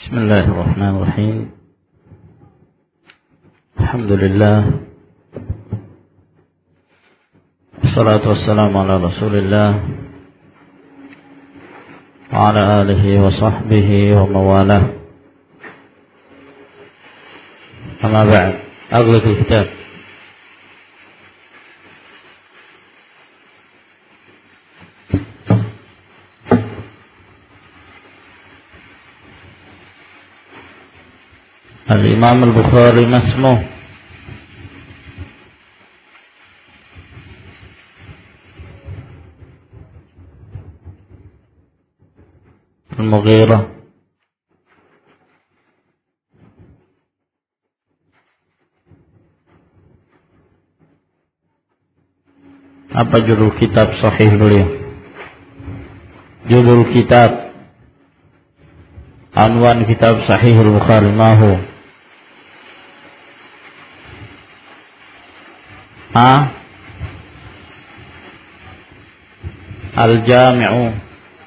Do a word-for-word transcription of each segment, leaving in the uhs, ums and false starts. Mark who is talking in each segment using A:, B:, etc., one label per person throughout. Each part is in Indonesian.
A: Bismillahirrahmanirrahim. Alhamdulillah. Wassalatu wassalamu ala Rasulillah wa ala alihi wa sahbihi wa mawalah. Amma ba'd. Aghlaq al-kitab. Al-Imam Al-Bukhari masmuh Al-Mughirah. Apa judul kitab sahih beliau? Judul kitab, anwan kitab Sahih Al-Bukhari mahu Ha? Al-Jami'u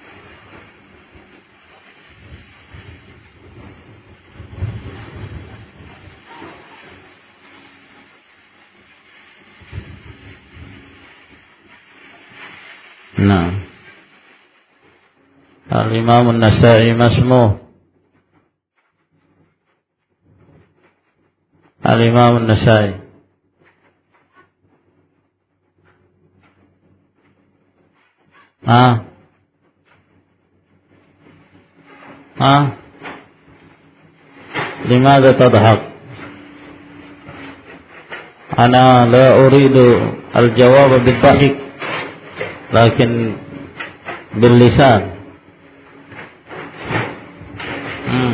A: Nah, Al-Imam An-Nasa'i masmuh Al-Imam An-Nasa'i. Ah, ah, لماذا تضحك؟ أنا لا أريد الجواب بالضحك لكن باللسان. hmm.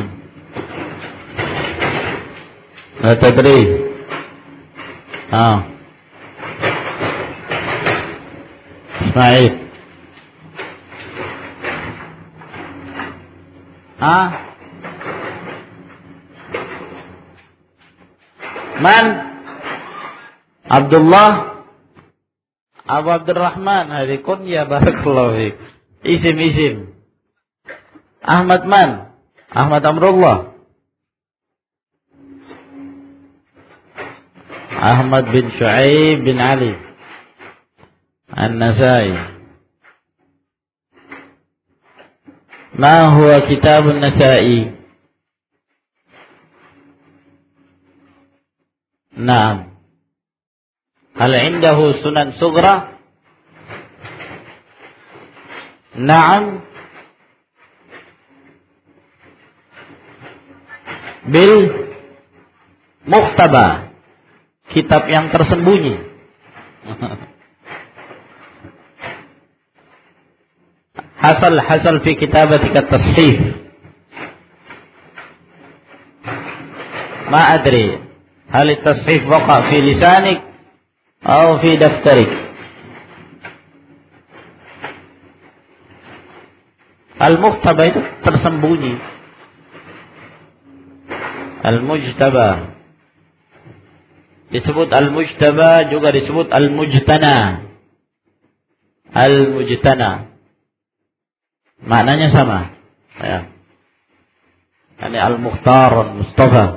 A: لا تدري. ah. اسمعي. Ah, Man Abdullah Abu Abdurrahman. Hadi kunya barakallahu fiik. Isim isim. Ahmad man? Ahmad Amrullah. Ahmad bin Shu'aib bin Ali An-Nasa'i. ما هو كتاب النسائي؟ نعم. هل عنده سنن صغرى؟ نعم. بالمختبى, kitab yang tersembunyi. Hasal hasal fi kitabatika tasheef. Ma adri hal at-tasheef waqa fi lisanik atau fi daftarik. Al-Muhtaba itu tersembunyi. Al-Mujtaba disebut Al-Mujtaba, juga disebut Al-Mujtana. Al-Mujtana maknanya sama, ya. Ini Al-Mukhtar Al-Mustafa.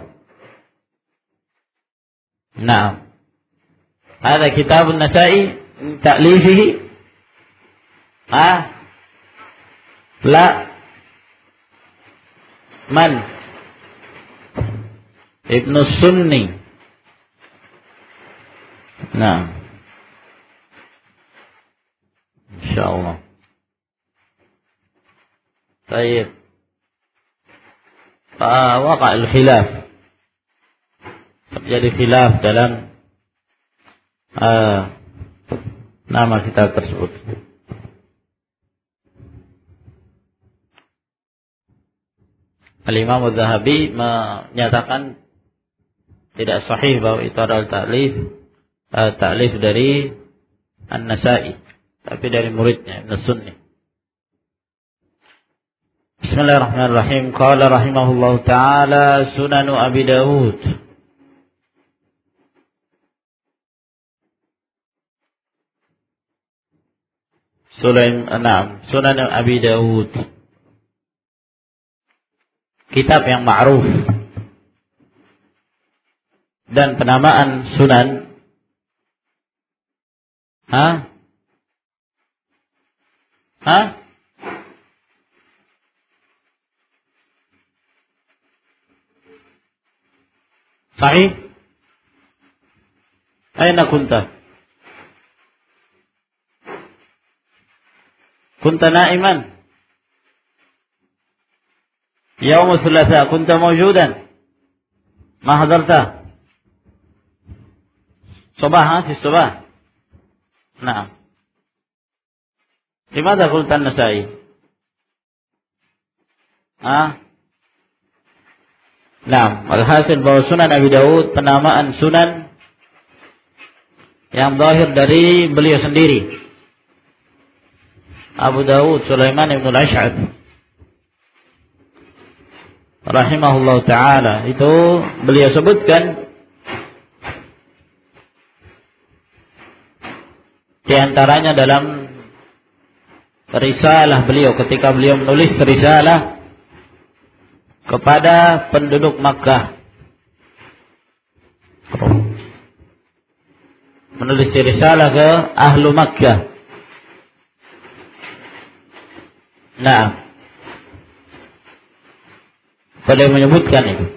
A: Nah, ada kitab An-Nasa'i ta'lifihi? Ah, la. Man? Ibnu Sunni. Nah, insyaallah. Baik. Ah, waqa al-khilaf. Terjadi khilaf dalam uh, nama kitab tersebut. Al-Imam Az-Zahabi menyatakan tidak sahih bahwa itu adalah ta'lif uh, ta'lif dari An-Nasa'i, tapi dari muridnya Ibnu Sunni. Bismillahirrahmanirrahim. Qala rahimahullahu ta'ala Sunan Abi Dawud. Sulaim, enam. Sunan Abi Dawud. kitab yang ma'ruf dan penamaan sunan. Hah? Hah? Sahih? Aina kunta? Kunta na'iman? يوم الثلاثاء كنت موجودا ما حضرت صباحا في الصباح نعم لماذا قلت النسائي ها نعم alhasil bahwa Sunan Abi Daud penamaan Sunan yang zahir dari beliau sendiri Abu Daud Sulaiman ibn al-Ash'ab rahimahullah ta'ala, itu beliau sebutkan di antaranya dalam risalah beliau ketika beliau menulis risalah kepada penduduk Makkah, menulis risalah ke ahlu Makkah. Nah, beliau menyebutkan itu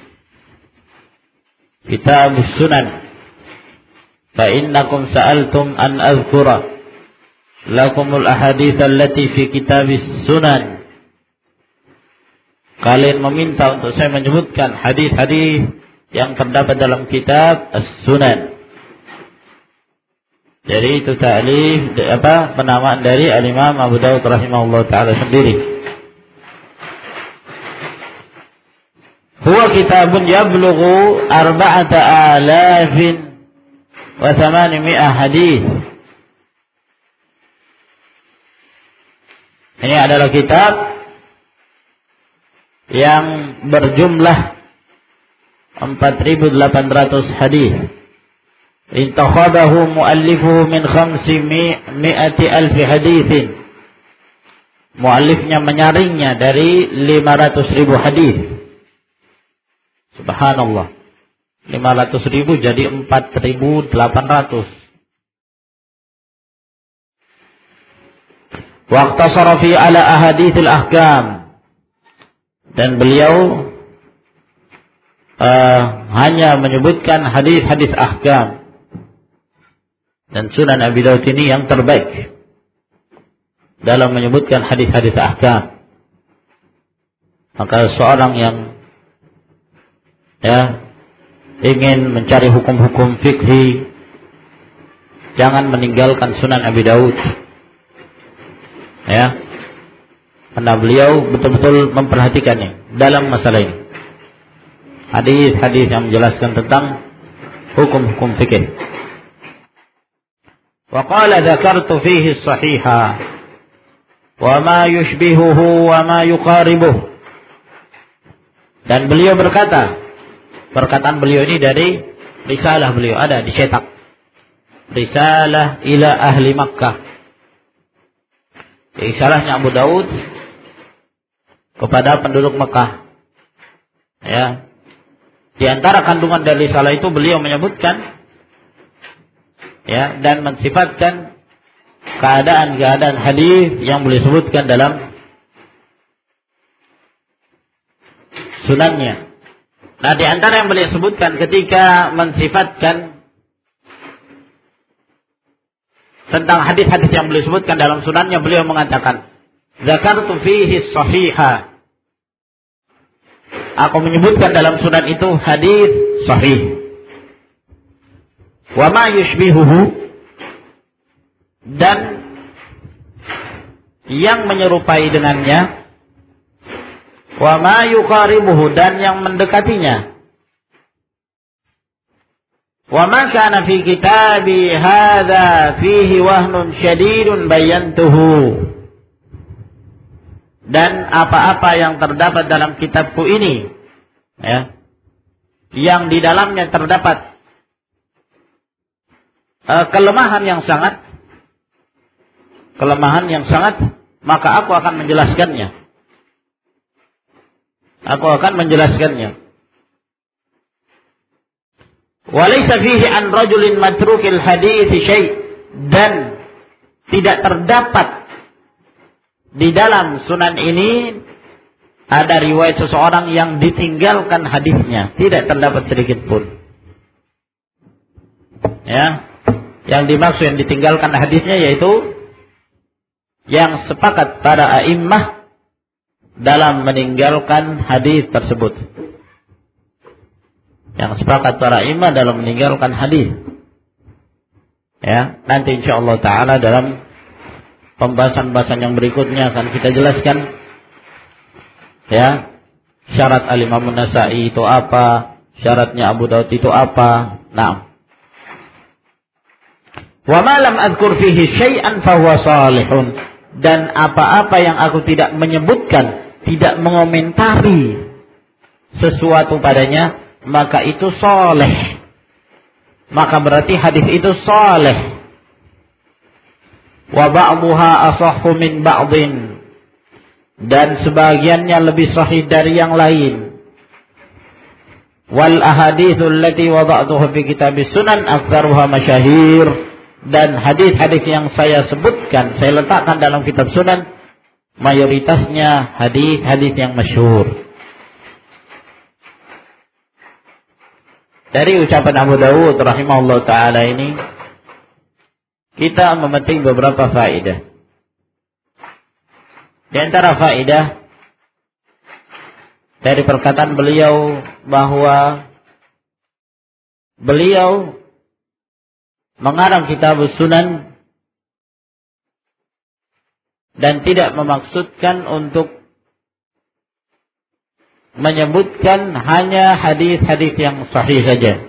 A: Kitab Sunan, fa innakum sa'altum an azkura lakumul ahadits allati fi kitab Sunan. Kalian meminta untuk saya menyebutkan hadis-hadis yang terdapat dalam kitab As-Sunan. Jadi itu ta'lif apa penamaan dari Al-Imam Abu Daud rahimahullah taala sendiri. Huwa kitabun yablughu arba'ata alafin wa thamanimi'ah hadis. Ini adalah kitab yang berjumlah empat ribu delapan ratus hadis. Intakhadahu muallifuhu min khamsi mi'ati alfi hadithin. Muallifnya menyaringnya dari lima ratus ribu hadis. Subhanallah. lima ratus ribu jadi empat ribu delapan ratus. Waqtasara fi ala ahaditsil ahkam. Dan beliau uh, hanya menyebutkan hadis-hadis ahkam. Dan Sunan Abi Daud ini yang terbaik dalam menyebutkan hadis-hadis ahkam. Maka seorang yang ya ingin mencari hukum-hukum fikih, jangan meninggalkan Sunan Abi Daud. Ya. Karena beliau betul-betul memperhatikannya dalam masalah ini. Hadis-hadis yang menjelaskan tentang hukum-hukum fikih. Wa qala dzakartu fihi as-sahiha wa ma yushbihuhu wa ma yuqaribuhu. Dan beliau berkata, perkataan beliau ini dari risalah beliau, ada dicetak. Risalah ila ahli Makkah. Risalahnya Abu Daud kepada penduduk Makkah. Ya. Di antara kandungan dari risalah itu beliau menyebutkan ya dan mensifatkan keadaan-keadaan hadis yang beliau sebutkan dalam sunannya. Nah, di antara yang beliau sebutkan ketika mensifatkan tentang hadis-hadis yang beliau sebutkan dalam sunannya, beliau mengatakan, "Dzakartu fihi sahiha." Aku menyebutkan dalam sunan itu hadis sahih. Wa ma yushbihuhu, dan yang menyerupai dengannya. Wa ma yuqaribuhu, dan yang mendekatinya. Wa ma kana fi kitabi hadza fihi wahnun syadidun bayantuhu. Dan apa-apa yang terdapat dalam kitabku ini, ya, yang di dalamnya terdapat uh, kelemahan yang sangat, kelemahan yang sangat, maka aku akan menjelaskannya. Aku akan menjelaskannya. Walaysa fihi an rajulin matrukil hadits syai', dan tidak terdapat di dalam sunan ini ada riwayat seseorang yang ditinggalkan hadisnya, tidak terdapat sedikit pun. Ya, yang dimaksud yang ditinggalkan hadisnya yaitu yang sepakat para a'immah dalam meninggalkan hadis tersebut. Yang sepakat para a'immah dalam meninggalkan hadis. Ya, nanti insyaallah taala dalam pembahasan-pembahasan yang berikutnya akan kita jelaskan. Ya, syarat al-Imam An-Nasa'i itu apa, syaratnya Abu Daud itu apa. Nah, wa ma lam adzkur fihi syai'an fa huwa salihun, dan apa-apa yang aku tidak menyebutkan, tidak mengomentari sesuatu padanya, maka itu saleh. Maka berarti hadis itu saleh. Wa ba'dhuha asahhu min ba'dhin, dan sebagiannya lebih sahih dari yang lain. Wal ahaditsul lati wada'tuha fi kitabis sunan aktsaruha masyahir, dan hadis-hadis yang saya sebutkan, saya letakkan dalam kitab sunan, mayoritasnya hadis-hadis yang masyhur. Dari ucapan Abu Dawud rahimahullah taala ini kita memetik beberapa faedah. Di antara faedah dari perkataan beliau bahwa beliau mengarang kitab sunan dan tidak memaksudkan untuk menyebutkan hanya hadis-hadis yang sahih saja.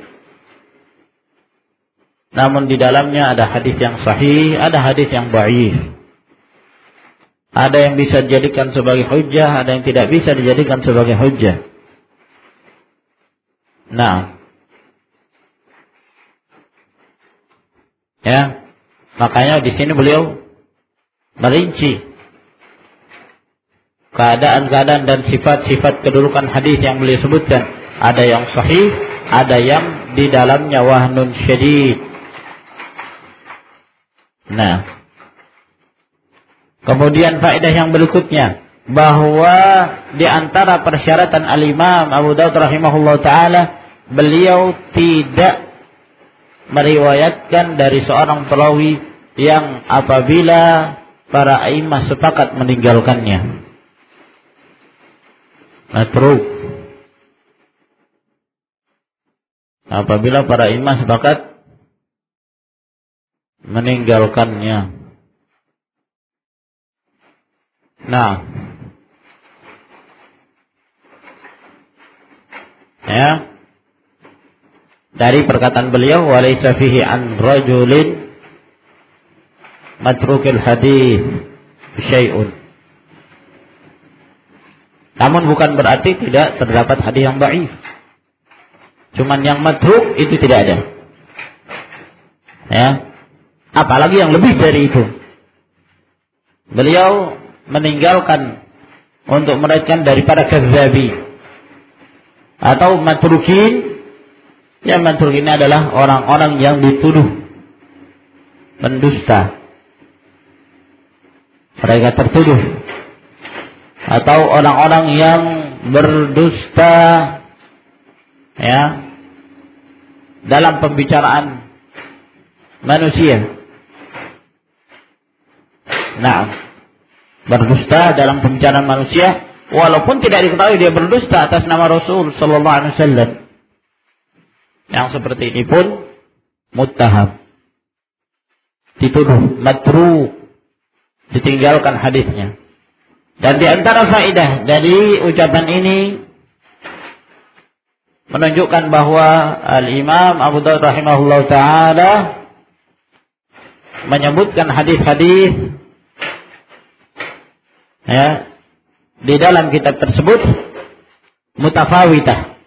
A: Namun di dalamnya ada hadis yang sahih, ada hadis yang dhaif. Ada yang bisa dijadikan sebagai hujjah, ada yang tidak bisa dijadikan sebagai hujjah. Nah, ya, makanya di sini beliau merinci keadaan-keadaan dan sifat-sifat kedudukan hadis yang beliau sebutkan. Ada yang sahih, ada yang di dalamnya wahnun syadid. Nah, kemudian faedah yang berikutnya, bahwa di antara persyaratan al-Imam Abu Daud rahimahullah ta'ala, beliau tidak meriwayatkan dari seorang perawi yang apabila para a'immah sepakat meninggalkannya. Matruk. Apabila para a'immah sepakat meninggalkannya. Nah, ya, dari perkataan beliau, walaysa fihi an rajulin matrukil hadis syai'un. Namun bukan berarti tidak terdapat hadis yang dhaif. Cuman yang matruk itu tidak ada. Ya, apalagi yang lebih dari itu. Beliau meninggalkan untuk meriwayatkan daripada kazzabi atau matrukin. Yang matrukin ini adalah orang-orang yang dituduh pendusta, mereka tertuduh, atau orang-orang yang berdusta ya dalam pembicaraan manusia. Nah, berdusta dalam pembicaraan manusia, walaupun tidak diketahui dia berdusta atas nama Rasul sallallahu alaihi wasallam. Yang seperti ini pun muttaham, dituduh, matruk, ditinggalkan hadisnya. Dan di antara faedah dari ucapan ini menunjukkan bahwa al-Imam Abu Daud rahimahullah ta'ala menyebutkan hadis-hadis ya di dalam kitab tersebut mutafawitah,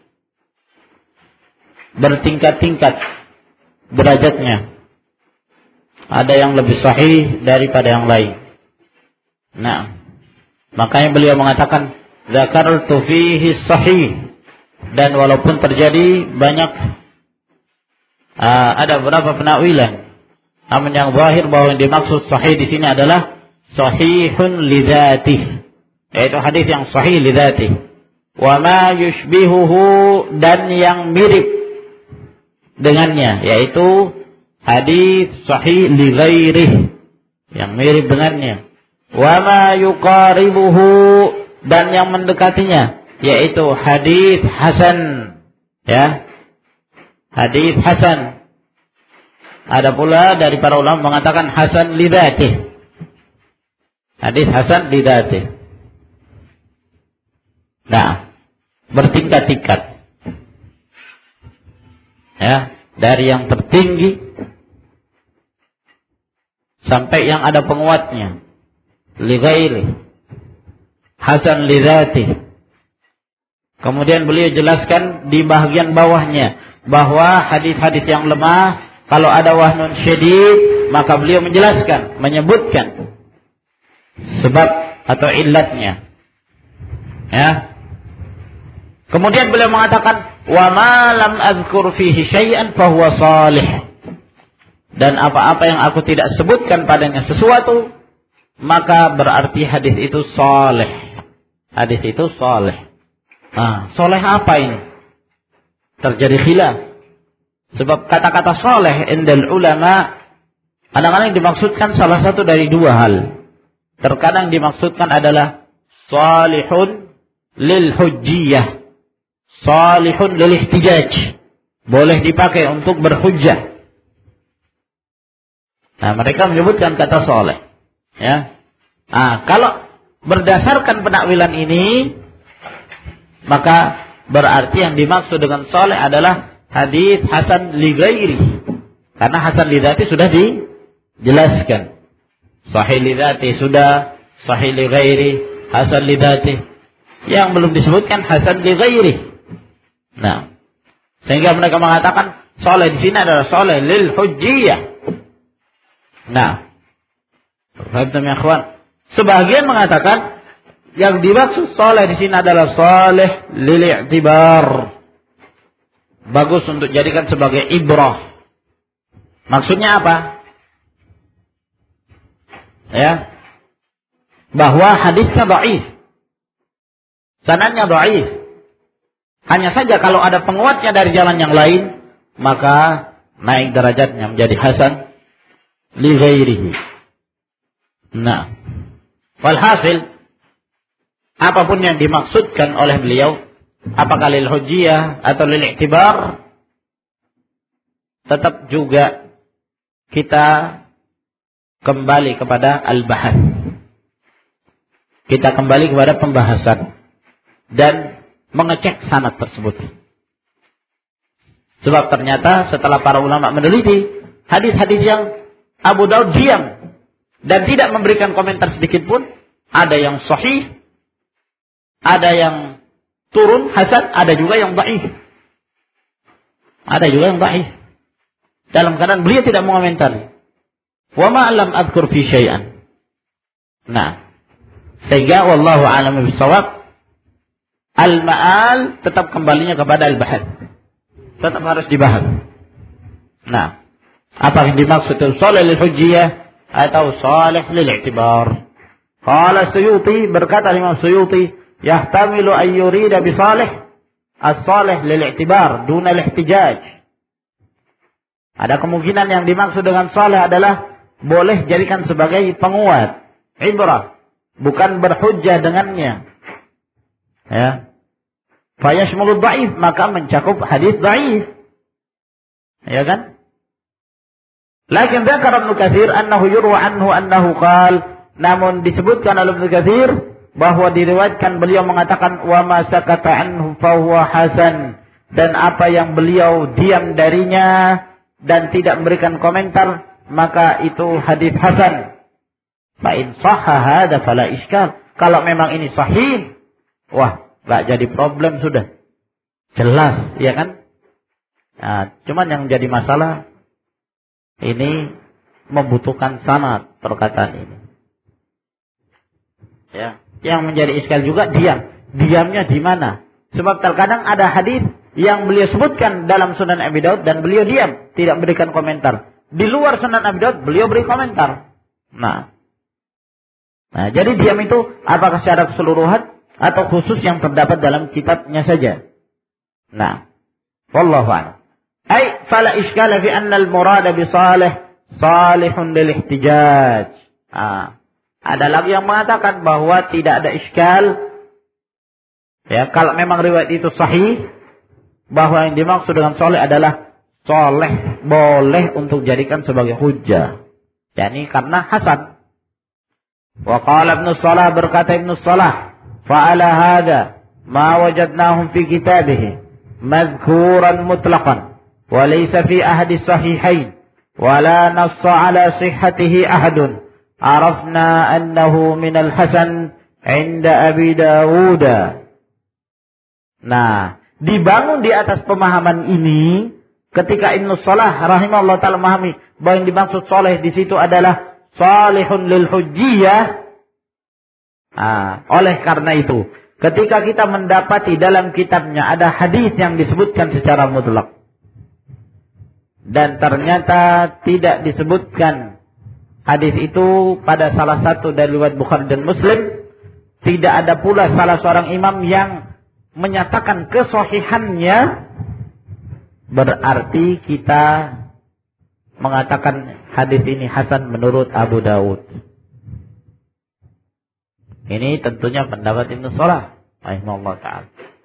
A: bertingkat-tingkat derajatnya. Ada yang lebih sahih daripada yang lain. Nah, makanya beliau mengatakan dzakartu fihi sahih. Dan walaupun terjadi banyak uh, ada beberapa penakwilan, namun yang zahir bahwa yang dimaksud sahih di sini adalah sahihun li dzatihi, yaitu hadis yang sahih li dzatihi. Wa ma yushbihuhu, dan yang mirip dengannya, yaitu hadis sahih li ghairihi, yang mirip dengannya. Wa ma yuqaribuhu, dan yang mendekatinya, yaitu hadis hasan, ya, hadis hasan. Ada pula dari para ulama mengatakan hasan li dzatihi, hadis hasan li dzatihi. Nah, bertingkat-tingkat, ya, dari yang tertinggi sampai yang ada penguatnya, li ghairi, hasan li dzatihi. Kemudian beliau jelaskan di bagian bawahnya bahwa hadis-hadis yang lemah, kalau ada wahnun syadid, maka beliau menjelaskan, menyebutkan sebab atau illatnya. Ya. Kemudian beliau mengatakan, wa ma lam adzkur fihi syai'an fa huwa salih. Dan apa-apa yang aku tidak sebutkan padanya sesuatu, maka berarti hadis itu salih. Hadis itu salih. Nah, soleh apa ini? Terjadi khilaf. Sebab kata-kata soleh indal ulama kadang-kadang dimaksudkan salah satu dari dua hal. Terkadang dimaksudkan adalah salihun lil hujjiyah, salihun lil ihtijaj, boleh dipakai untuk berhujjah. Nah, mereka menyebutkan kata soleh, ya. Nah, kalau berdasarkan penakwilan ini, maka berarti yang dimaksud dengan soleh adalah hadis hasan li ghairi. Karena hasan li dzati sudah dijelaskan. Sahih li dzati sudah, sahih li ghairi, hasan li dzati. Yang belum disebutkan hasan li ghairi. Nah, sehingga mereka mengatakan soleh di sini adalah soleh lil hujjiyah. Nah, paham ya ikhwan? Sebagian mengatakan yang dimaksud soleh di sini adalah soleh lil i'tibar, bagus untuk jadikan sebagai ibrah. Maksudnya apa? Ya, bahwa hadisnya dhaif, sanadnya dhaif. Hanya saja kalau ada penguatnya dari jalan yang lain, maka naik derajatnya menjadi hasan li ghairihi. Nah, walhasil apapun yang dimaksudkan oleh beliau, apakah lil hujjiyah atau lil i'tibar, tetap juga kita kembali kepada al-bahas. Kita kembali kepada pembahasan dan mengecek sanad tersebut. Sebab ternyata setelah para ulama meneliti hadis-hadis yang Abu Daud diam dan tidak memberikan komentar sedikit pun, ada yang sahih, ada yang turun hasan, ada juga yang dhaif. Ada juga yang dhaif. Dalam keadaan beliau tidak mengomentari. Wa ma lam adzkur fi syai'an. Nah, sehingga wallahu a'lam bishawab, al-ma'al tetap kembalinya kepada al-bahas. Tetap harus dibahas. Nah, apa yang dimaksud salih lil hujjiyah atau salih lil i'tibar? Qala Suyuti, berkata Imam Suyuti, yahtamilu an yurida bi salih as-salih lil i'tibar duna al-ihtijaj. Ada kemungkinan yang dimaksud dengan salih adalah boleh jadikan sebagai penguat, ibrah, bukan berhujjah dengannya. Ya. Fa yashmulu dhaif, maka mencakup hadis dhaif. Ya kan? Lakin dzakara Ibnu Katsir annahu yurwa anhu annahu qala, namun disebutkan oleh Ibnu Katsir bahwa diriwayatkan beliau mengatakan wa ma sakata anhu fa huwa hasan, dan apa yang beliau diam darinya dan tidak memberikan komentar, maka itu hadis hasan. Fa in sahha hadza fala iskal. Kalau memang ini sahih, wah, enggak jadi problem sudah. Jelas, ya kan? Nah, cuman yang jadi masalah ini membutuhkan sanad perkataan ini. Ya. Yang menjadi iskal juga diam. diamnya di mana. Sebab terkadang ada hadis yang beliau sebutkan dalam Sunan Abi Daud dan beliau diam, tidak berikan komentar. Di luar Sunan Abi Daud beliau beri komentar. Nah, nah jadi diam itu apakah secara keseluruhan atau khusus yang terdapat dalam kitabnya saja. Nah, wallahu a'lam. Ai fala iskala fi anna al-murad bi salih salihun lil ihtijaj. Ah, ada lagi yang mengatakan bahwa tidak ada iskal ya kalau memang riwayat itu sahih bahwa yang dimaksud dengan salih adalah saleh boleh untuk jadikan sebagai hujjah. Yani karena hasan. Wa qala Ibnu Shalah berkata Ibnu Shalah, fa'ala hadza ma wajadnahum fi kitabihi madhkuran mutlaqan wa laysa fi ahadi sahihain wa la nassa ala sihhatihi ahadun arafna annahu min al-hasan 'inda Abi Dawud. Nah, dibangun di atas pemahaman ini ketika Ibnu Shalah rahimahullah taala memahami bahwa yang dimaksud saleh di situ adalah salihun lil hujjiyah. Nah, oleh karena itu, ketika kita mendapati dalam kitabnya ada hadis yang disebutkan secara mutlak dan ternyata tidak disebutkan hadis itu pada salah satu dari riwayat Bukhari dan Muslim, tidak ada pula salah seorang imam yang menyatakan kesahihannya, berarti kita mengatakan hadis ini hasan menurut Abu Dawud. Ini tentunya pendapat Ibnu Shalah rahimahullah ta'ala.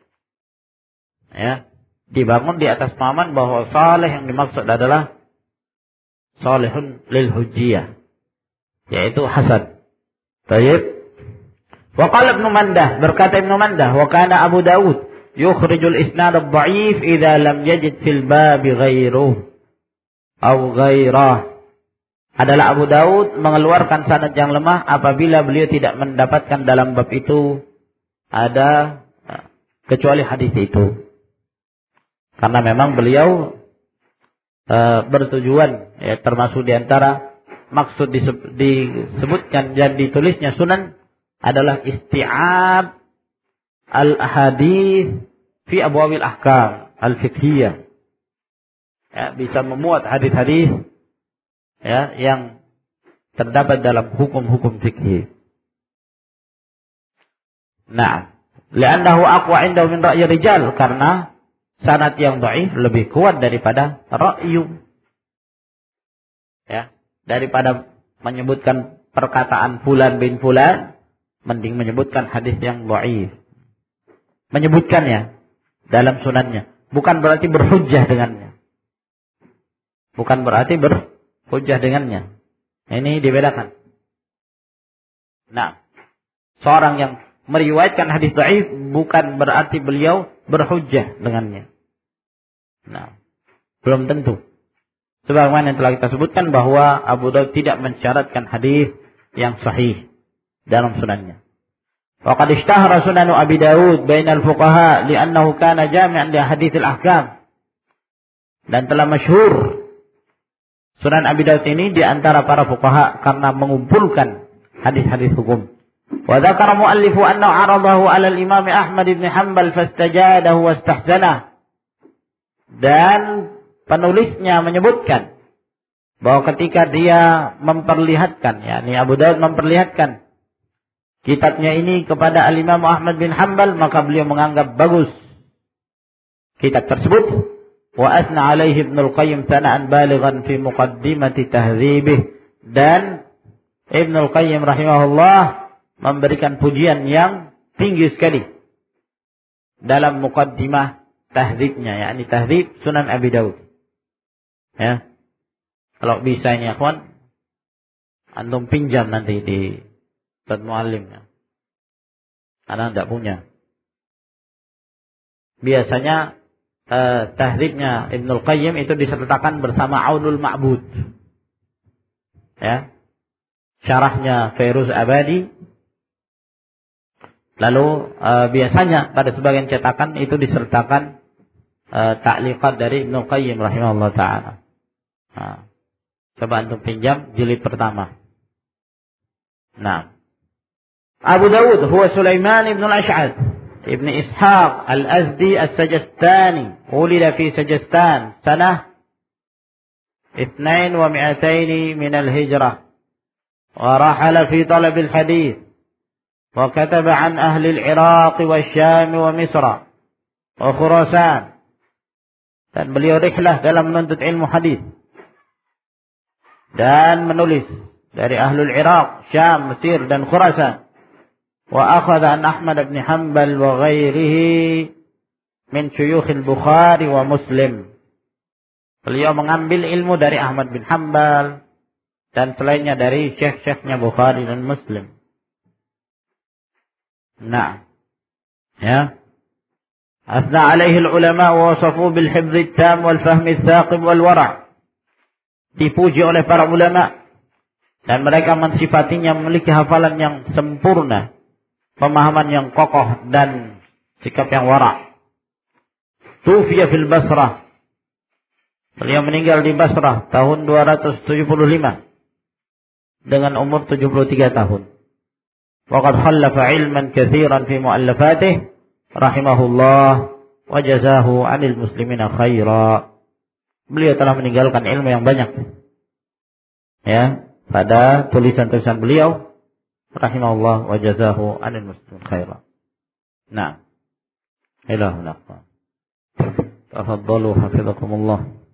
A: Ya, dibangun di atas pemahaman bahwa saleh yang dimaksud adalah salihun lil hujjiyah, yaitu hasan. Baik. Wa qala Ibnu Mandah, berkata Ibnu Mandah, wa kana Abu Dawud yukhrijul isnad ad-dha'if idza lam yajid fil bab ghairuhu aw ghairah. Adalah Abu Daud mengeluarkan sanad yang lemah apabila beliau tidak mendapatkan dalam bab itu ada kecuali hadis itu. Karena memang beliau e, bertujuan ya, termasuk diantara maksud disebutkan dan ditulisnya sunan adalah isti'ab al-ahadits fi abwabil ahkam al-fiqhiyah. Ya, bisa memuat hadis-hadis ya yang terdapat dalam hukum-hukum fikih. Nah, li'annahu aqwa 'indahu min ra'yi rijal, karena sanad yang dhaif lebih kuat daripada ra'yu. Ya, daripada menyebutkan perkataan fulan bin fulan, mending menyebutkan hadis yang dhaif. Menyebutkannya dalam sunannya, bukan berarti berhujjah dengannya. Bukan berarti ber hujjah dengannya. Ini dibedakan. Nah, seorang yang meriwayatkan hadis dhaif bukan berarti beliau berhujjah dengannya. Nah, belum tentu. Sebagaimana yang telah kita sebutkan bahwa Abu Daud tidak mensyaratkan hadis yang sahih dalam sunannya. Wa qad ishtahara sunanu Abi Daud bainal fuqaha li'annahu kana jami'an li haditsil ahkam. Dan telah masyhur Sunan Abi Daud ini di antara para fuqaha karena mengumpulkan hadis-hadis hukum. Wa dzakara muallifu annahu 'aradahu 'ala al-Imam Ahmad bin Hanbal fastajadahu wastahzana. Dan penulisnya menyebutkan bahwa ketika dia memperlihatkan, yakni Abu Daud memperlihatkan kitabnya ini kepada al-Imam Ahmad bin Hanbal, maka beliau menganggap bagus kitab tersebut. Wa asna alaihi Ibnu Al-Qayyim sana'an balighan fi muqaddimati tahdzibih, dan Ibnu Al-Qayyim rahimahullah memberikan pujian yang tinggi sekali dalam muqaddimah tahdzibnya, yakni tahdzib Sunan Abi Daud. Ya. Kalau bisa ini akhwan, antum pinjam nanti di Ustaz Muallim ya. Karena enggak punya. Biasanya Uh, tahdhibnya Ibnul Qayyim itu disertakan bersama Aunul Ma'bud. Ya. Syarahnya Fairuz Abadi. Lalu uh, biasanya pada sebagian cetakan itu disertakan uh, ta'liqat dari Ibnul Qayyim rahimahullah ta'ala. Nah, coba antum pinjam jilid pertama. Nah, Abu Dawud huwa Sulaiman ibn al-Ash'ath ابن إسحاق الأزدي السجستاني ولد في سجستان سنة اثنين ومئتين من الهجرة ورحل في طلب الحديث وكتب عن أهل العراق والشام ومصر وخراسان. Dan beliau rihlah dalam menuntut ilmu hadis dan menulis dari ahlul Iraq, Syam, Mesir dan Khurasan. Wa akhadha an Ahmad bin Hanbal wa ghairihi min syuyukh al-Bukhari wa Muslim. Beliau mengambil ilmu dari Ahmad bin Hanbal dan selainnya dari syekh-syekhnya Bukhari dan Muslim. Nah, ya. أثنى عليه العلماء ووصفوه بالحفظ التام والفهم الثاقب والورع. Dipuji oleh para ulama dan mereka mensifatinya memiliki hafalan yang sempurna, pemahaman yang kokoh dan sikap yang wara'. Tufiya fil Basrah. Beliau meninggal di Basrah tahun dua ratus tujuh puluh lima dengan umur tujuh puluh tiga tahun. Waqad khallafa ilman katsiran fi mu'allafatih rahimahullah wa jazahu 'anil muslimina khaira. Beliau telah meninggalkan ilmu yang banyak. Ya, pada tulisan-tulisan beliau rahimahullah wa jazahu 'anil muslimina khaira. Nah, ilahuna. Tafaddalu hafizakumullah.